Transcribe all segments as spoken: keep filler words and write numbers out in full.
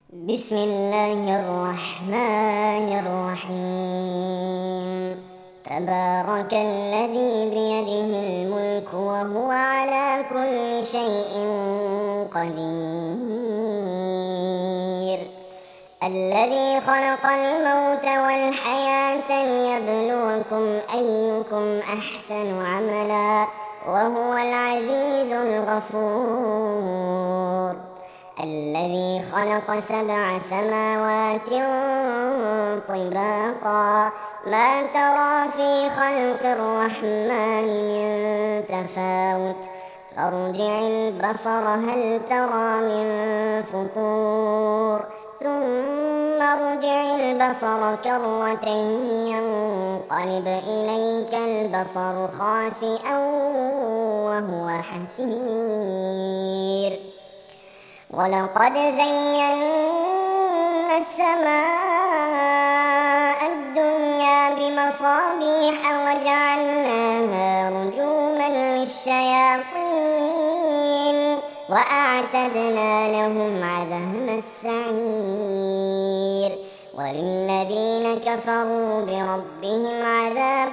بسم الله الرحمن الرحيم. تبارك الذي بيده الملك وهو على كل شيء قدير، الذي خلق الموت والحياة ليبلوكم أيكم أحسن عملا وهو العزيز الغفور، الذي خلق سبع سماوات طباقا ما ترى في خلق الرحمن من تفاوت فارجع البصر هل ترى من فطور ثم ارجع البصر كرتين ينقلب إليك البصر خاسئا وهو حسير، ولقد زينا السماء الدنيا بمصابيح وجعلناها رجوما للشياطين وأعتدنا لهم عذاب السعير، وللذين كفروا بربهم عذاب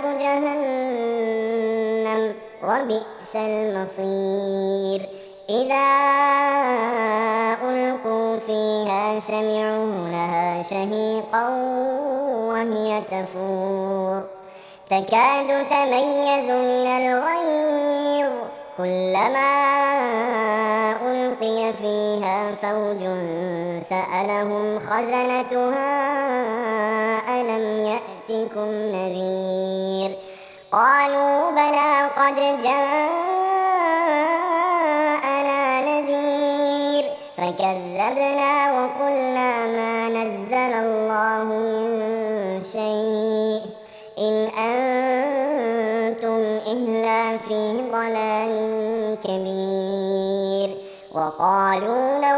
جهنم وبئس المصير. إذا ألقوا فيها سمعوا لها شهيقا وهي تفور تكاد تميز من الغيظ كلما ألقي فيها فوج سألهم خزنتها ألم يأتكم نذير قالوا بلى قد جاءنا نذير فكذبنا وقلنا ما نزل الله من شيء إن أنتم إلا في ضلال كبير، وقالوا لو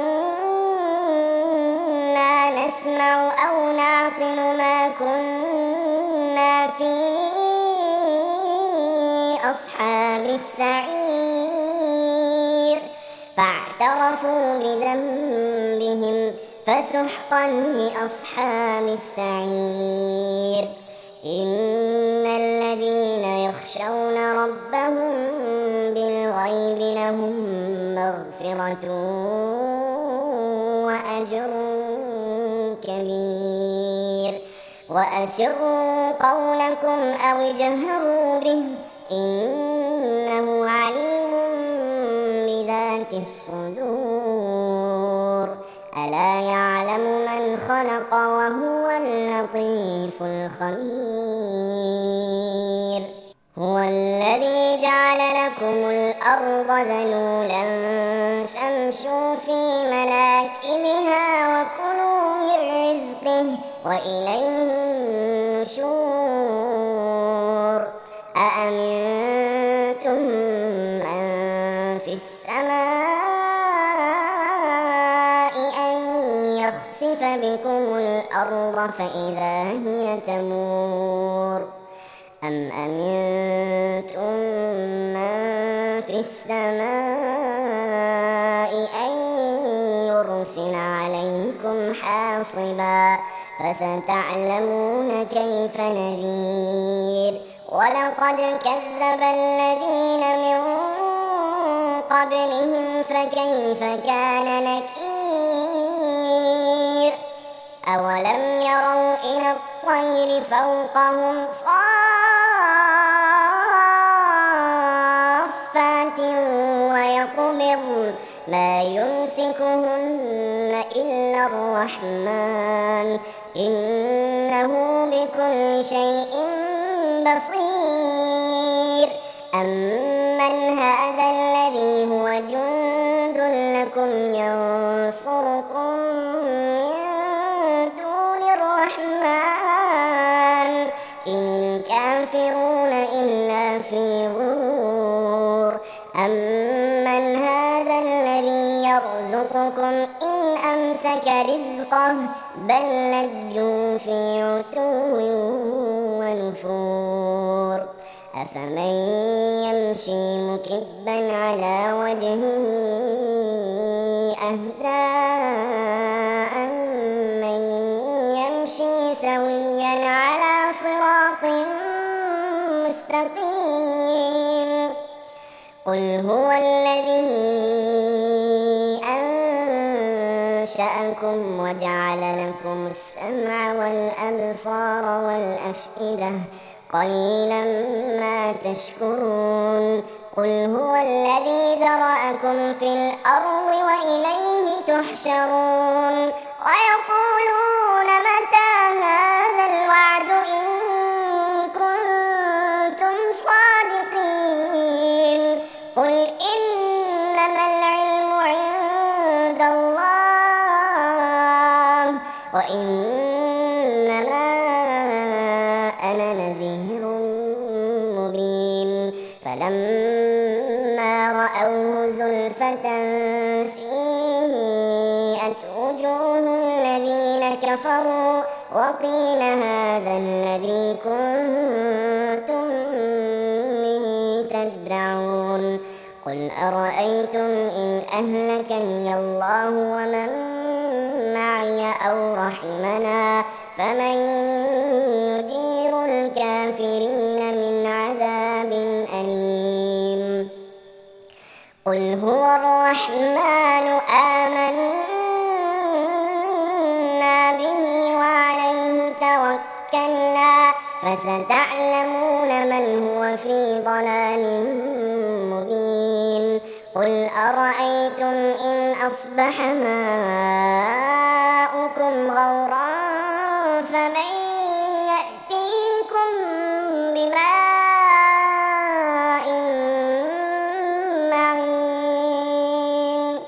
كنا نسمع أو نعقل ما كنا في أصحاب السعير فاعترفوا بذنبهم فسحقا لأصحاب السعير. إن الذين يخشون ربهم بالغيب لهم مغفرة وأجر كبير، وأسروا قولكم أو اجهروا به إنه عليم بذات الصدور، ألا يعلم من خلق وهو اللطيف الخبير. هو الذي جعل لكم الأرض ذلولا فامشوا في مناكبها وكلوا من رزقه وإليه النشور. أأمنتم من في السماء أن يخسف بكم الأرض فإذا هي تمور أم أمنتم من في السماء أن يرسل عليكم حاصبا فستعلمون كيف نذير. ولقد كذب الذين من قبلهم فكيف كان نكير أولم يروا إلى الطير فوقهم صافات ويقبض ما يمسكهن إلا الرحمن إنه بكل شيء بصير. أمن هذا الذي هو جند لكم ينصركم من دون الرحمن إن الكافرون إلا في غرور. أمن هذا الذي يرزقكم إن أمسك رزقه بل لجوا في عتو ونفور. أفمن يمشي مكبا على وجهه أهدى سويا على صراط مستقيم. قل هو الذي أنشأكم وجعل لكم السمع والأبصار والأفئدة قليلا ما تشكرون. قل هو الذي ذرأكم في الأرض وإليه تحشرون. ويقولون متى هذا الوعد إن كنتم صادقين. قل إنما العلم عند الله وإنما أنا نذير مبين. فلما رأوه زلفة سيئت وجوه الذين كفروا وقيل هذا الذي كنتم به تدعون. قل أرأيتم إن أهلكني الله ومن معي أو رحمنا فمن يجير الكافرين من عذاب أليم. قل هو الرحمن آمنا به وعليه توكلنا فستعلمون من هو في ضلال مبين. قل أرأيتم إن أصبح ماؤكم غورا فمن